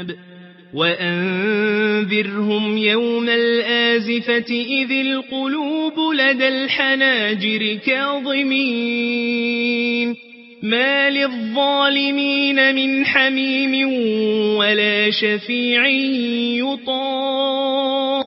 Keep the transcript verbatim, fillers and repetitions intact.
وأنذرهم يوم الآزفة إذ القلوب لدى الحناجر كاظمين ما للظالمين من حميم ولا شفيع يطاع